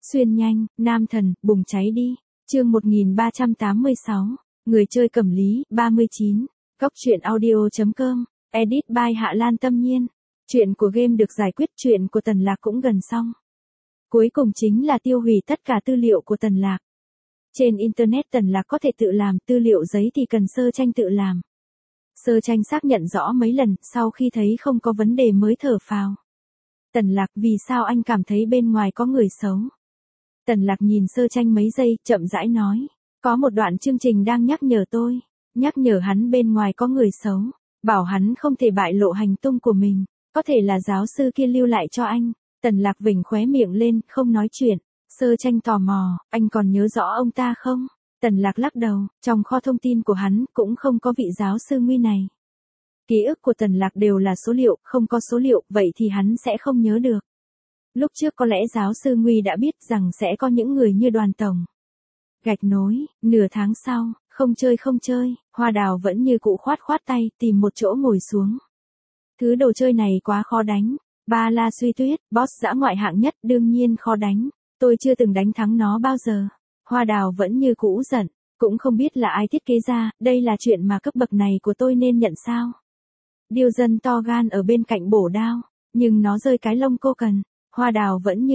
Xuyên nhanh, nam thần, bùng cháy đi. Chương 1386. Người chơi Cẩm Lý, 39. Góc truyện audio.com. Edit by Hạ Lan Tâm Nhiên. Chuyện của game được giải quyết, chuyện của Tần Lạc cũng gần xong. Cuối cùng chính là tiêu hủy tất cả tư liệu của Tần Lạc. Trên Internet Tần Lạc có thể tự làm, tư liệu giấy thì cần Sơ Tranh tự làm. Sơ Tranh xác nhận rõ mấy lần, sau khi thấy không có vấn đề mới thở phào. Tần Lạc, vì sao anh cảm thấy bên ngoài có người xấu? Tần Lạc nhìn Sơ Tranh mấy giây, chậm rãi nói. Có một đoạn chương trình đang nhắc nhở tôi. Nhắc nhở hắn bên ngoài có người xấu. Bảo hắn không thể bại lộ hành tung của mình. Có thể là giáo sư kia lưu lại cho anh. Tần Lạc vểnh khóe miệng lên, không nói chuyện. Sơ Tranh tò mò, anh còn nhớ rõ ông ta không? Tần Lạc lắc đầu, trong kho thông tin của hắn cũng không có vị giáo sư Nguy này. Ký ức của Tần Lạc đều là số liệu, không có số liệu, vậy thì hắn sẽ không nhớ được. Lúc trước có lẽ giáo sư Nguy đã biết rằng sẽ có những người như Đoàn Tổng. Gạch nối, nửa tháng sau, không chơi, Hoa Đào vẫn như cũ khoát tay, tìm một chỗ ngồi xuống. Thứ đồ chơi này quá khó đánh. Ba La Suy Tuyết, boss dã ngoại hạng nhất, đương nhiên khó đánh. Tôi chưa từng đánh thắng nó bao giờ. Hoa Đào vẫn như cũ giận, cũng không biết là ai thiết kế ra, đây là chuyện mà cấp bậc này của tôi nên nhận sao. Điêu dân to gan ở bên cạnh bổ đao, nhưng nó rơi cái lông cô cần. Hoa Đào vẫn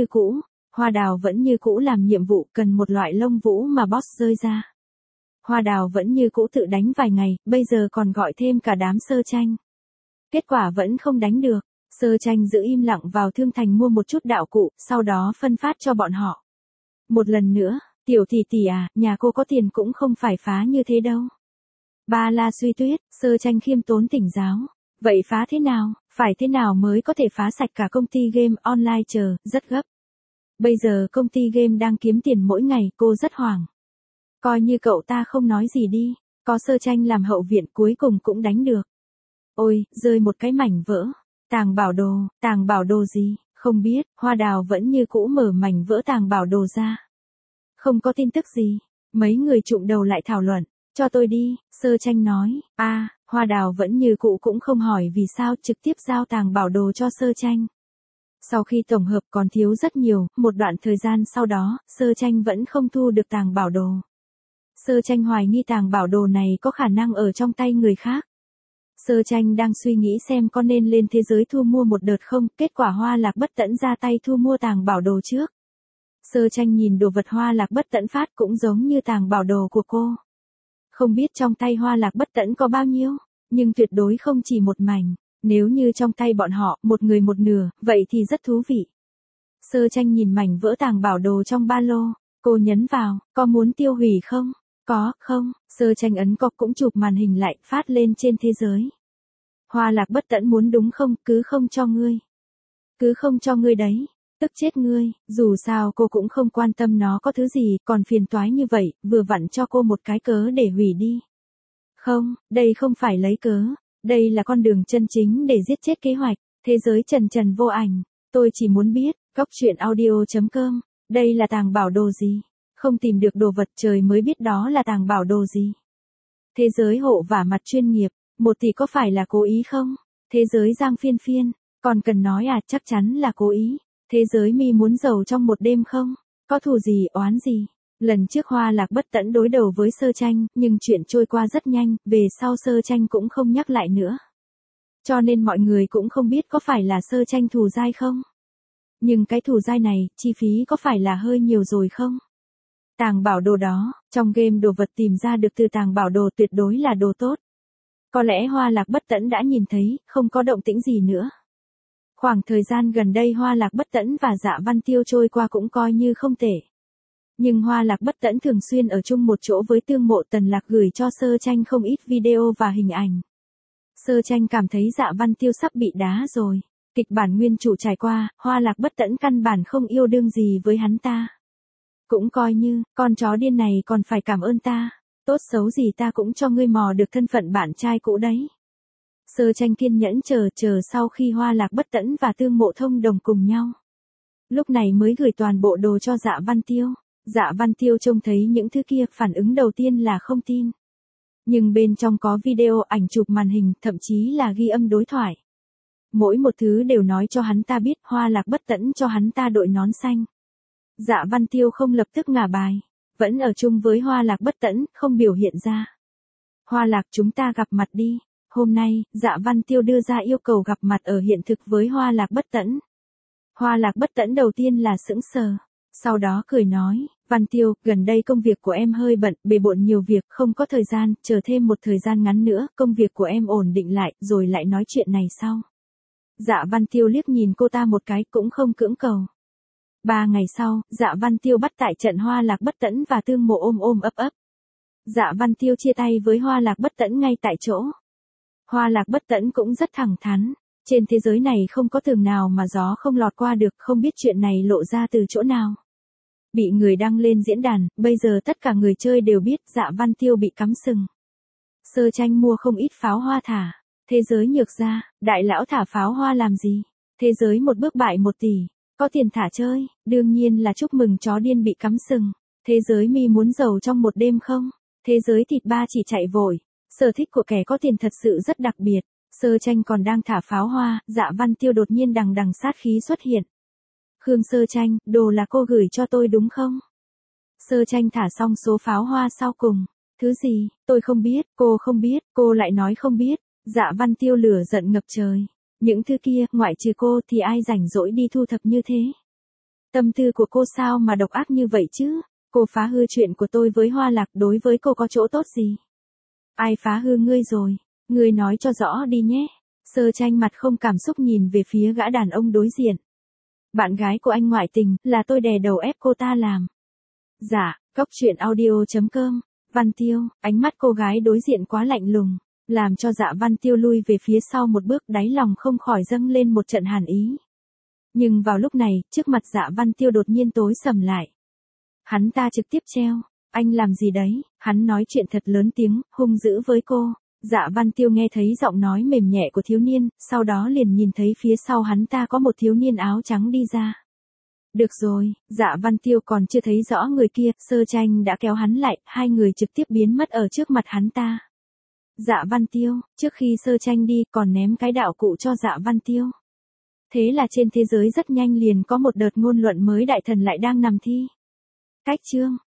như cũ làm nhiệm vụ, cần một loại lông vũ mà boss rơi ra. Hoa Đào vẫn như cũ tự đánh vài ngày, bây giờ còn gọi thêm cả đám Sơ Tranh. Kết quả vẫn không đánh được. Sơ Tranh giữ im lặng vào thương thành mua một chút đạo cụ, sau đó phân phát cho bọn họ. Một lần nữa, tiểu tỷ tỷ à, nhà cô có tiền cũng không phải phá như thế đâu. Ba La Suy Tuyết, Sơ Tranh khiêm tốn tỉnh giáo. Vậy phá thế nào, phải thế nào mới có thể phá sạch cả công ty game online chờ, rất gấp. Bây giờ công ty game đang kiếm tiền mỗi ngày, cô rất hoảng. Coi như cậu ta không nói gì đi, có Sơ Tranh làm hậu viện cuối cùng cũng đánh được. Ôi, rơi một cái mảnh vỡ. Tàng bảo đồ gì, không biết. Hoa Đào vẫn như cũ mở mảnh vỡ tàng bảo đồ ra. Không có tin tức gì. Mấy người trụm đầu lại thảo luận. Cho tôi đi, Sơ Tranh nói. Hoa Đào vẫn như cũ cũng không hỏi vì sao, trực tiếp giao tàng bảo đồ cho Sơ Tranh. Sau khi tổng hợp còn thiếu rất nhiều, một đoạn thời gian sau đó, Sơ Tranh vẫn không thu được tàng bảo đồ. Sơ Tranh hoài nghi tàng bảo đồ này có khả năng ở trong tay người khác. Sơ Tranh đang suy nghĩ xem có nên lên thế giới thu mua một đợt không, kết quả Hoa Lạc Bất Tẫn ra tay thu mua tàng bảo đồ trước. Sơ Tranh nhìn đồ vật Hoa Lạc Bất Tẫn phát cũng giống như tàng bảo đồ của cô. Không biết trong tay Hoa Lạc Bất Tẫn có bao nhiêu, nhưng tuyệt đối không chỉ một mảnh. Nếu như trong tay bọn họ, một người một nửa, vậy thì rất thú vị. Sơ Tranh nhìn mảnh vỡ tàng bảo đồ trong ba lô, cô nhấn vào, có muốn tiêu hủy không? Có, không, Sơ Tranh ấn cọc cũng chụp màn hình lại, phát lên trên thế giới. Hoa Lạc Bất Tẫn muốn đúng không, cứ không cho ngươi đấy, tức chết ngươi, dù sao cô cũng không quan tâm nó có thứ gì, còn phiền toái như vậy, vừa vặn cho cô một cái cớ để hủy đi. Không, đây không phải lấy cớ, đây là con đường chân chính để giết chết kế hoạch, thế giới trần vô ảnh, tôi chỉ muốn biết, góc truyện audio.com, đây là tàng bảo đồ gì? Không tìm được đồ vật trời mới biết đó là tàng bảo đồ gì. Thế giới hộ vả mặt chuyên nghiệp, 1 tỷ có phải là cố ý không? Thế giới Giang Phiên, còn cần nói à, chắc chắn là cố ý. Thế giới Mi muốn giàu trong một đêm không? Có thù gì, oán gì? Lần trước Hoa Lạc Bất Tẫn đối đầu với Sơ Tranh, nhưng chuyện trôi qua rất nhanh, về sau Sơ Tranh cũng không nhắc lại nữa. Cho nên mọi người cũng không biết có phải là Sơ Tranh thù dai không? Nhưng cái thù dai này, chi phí có phải là hơi nhiều rồi không? Tàng bảo đồ đó, trong game đồ vật tìm ra được từ tàng bảo đồ tuyệt đối là đồ tốt. Có lẽ Hoa Lạc Bất Tẫn đã nhìn thấy, không có động tĩnh gì nữa. Khoảng thời gian gần đây Hoa Lạc Bất Tẫn và Dạ Văn Tiêu trôi qua cũng coi như không tệ. Nhưng Hoa Lạc Bất Tẫn thường xuyên ở chung một chỗ với Tương Mộ, Tần Lạc gửi cho Sơ Tranh không ít video và hình ảnh. Sơ Tranh cảm thấy Dạ Văn Tiêu sắp bị đá rồi. Kịch bản nguyên chủ trải qua, Hoa Lạc Bất Tẫn căn bản không yêu đương gì với hắn ta. Cũng coi như, con chó điên này còn phải cảm ơn ta. Tốt xấu gì ta cũng cho ngươi mò được thân phận bạn trai cũ đấy. Sơ Tranh kiên nhẫn chờ sau khi Hoa Lạc Bất Tẫn và Tương Mộ thông đồng cùng nhau. Lúc này mới gửi toàn bộ đồ cho Dạ Văn Tiêu. Dạ Văn Tiêu trông thấy những thứ kia, phản ứng đầu tiên là không tin. Nhưng bên trong có video, ảnh chụp màn hình, thậm chí là ghi âm đối thoại. Mỗi một thứ đều nói cho hắn ta biết Hoa Lạc Bất Tẫn cho hắn ta đội nón xanh. Dạ Văn Tiêu không lập tức ngả bài, vẫn ở chung với Hoa Lạc Bất Tẫn, không biểu hiện ra. Hoa Lạc chúng ta gặp mặt đi. Hôm nay, Dạ Văn Tiêu đưa ra yêu cầu gặp mặt ở hiện thực với Hoa Lạc Bất Tẫn. Hoa Lạc Bất Tẫn đầu tiên là sững sờ, sau đó cười nói, Văn Tiêu, gần đây công việc của em hơi bận, bề bộn nhiều việc, không có thời gian, chờ thêm một thời gian ngắn nữa, công việc của em ổn định lại, rồi lại nói chuyện này sau. Dạ Văn Tiêu liếc nhìn cô ta một cái, cũng không cưỡng cầu. 3 ngày sau, Dạ Văn Tiêu bắt tại trận Hoa Lạc Bất Tẫn và Tương Mộ ôm ôm ấp ấp. Dạ Văn Tiêu chia tay với Hoa Lạc Bất Tẫn ngay tại chỗ. Hoa Lạc Bất Tẫn cũng rất thẳng thắn. Trên thế giới này không có tường nào mà gió không lọt qua được, không biết chuyện này lộ ra từ chỗ nào. Bị người đăng lên diễn đàn, bây giờ tất cả người chơi đều biết Dạ Văn Tiêu bị cắm sừng. Sơ Tranh mua không ít pháo hoa thả. Thế giới nhược ra, đại lão thả pháo hoa làm gì? Thế giới một bước bại 1 tỷ. Có tiền thả chơi, đương nhiên là chúc mừng chó điên bị cắm sừng. Thế giới mi muốn giàu trong một đêm không? Thế giới thịt ba chỉ chạy vội. Sở thích của kẻ có tiền thật sự rất đặc biệt. Sơ Tranh còn đang thả pháo hoa, Dạ Văn Tiêu đột nhiên đằng đằng sát khí xuất hiện. Khương Sơ Tranh, đồ là cô gửi cho tôi đúng không? Sơ Tranh thả xong số pháo hoa sau cùng. Thứ gì, tôi không biết, cô không biết, cô lại nói không biết. Dạ Văn Tiêu lửa giận ngập trời. Những thứ kia, ngoại trừ cô thì ai rảnh rỗi đi thu thập như thế? Tâm tư của cô sao mà độc ác như vậy chứ? Cô phá hư chuyện của tôi với Hoa Lạc, đối với cô có chỗ tốt gì? Ai phá hư ngươi rồi? Ngươi nói cho rõ đi nhé. Sơ Tranh mặt không cảm xúc nhìn về phía gã đàn ông đối diện. Bạn gái của anh ngoại tình, là tôi đè đầu ép cô ta làm. Dạ, Cóc Truyện Audio.com. Văn Tiêu, ánh mắt cô gái đối diện quá lạnh lùng, làm cho Dạ Văn Tiêu lui về phía sau một bước, đáy lòng không khỏi dâng lên một trận hàn ý. Nhưng vào lúc này, trước mặt Dạ Văn Tiêu đột nhiên tối sầm lại. Hắn ta trực tiếp treo, anh làm gì đấy? Hắn nói chuyện thật lớn tiếng, hung dữ với cô. Dạ Văn Tiêu nghe thấy giọng nói mềm nhẹ của thiếu niên, sau đó liền nhìn thấy phía sau hắn ta có một thiếu niên áo trắng đi ra. Được rồi, Dạ Văn Tiêu còn chưa thấy rõ người kia, Sơ Tranh đã kéo hắn lại, hai người trực tiếp biến mất ở trước mặt hắn ta. Dạ Văn Tiêu, trước khi Sơ Tranh đi còn ném cái đạo cụ cho Dạ Văn Tiêu. Thế là trên thế giới rất nhanh liền có một đợt ngôn luận mới, đại thần lại đang nằm thi. Cách chương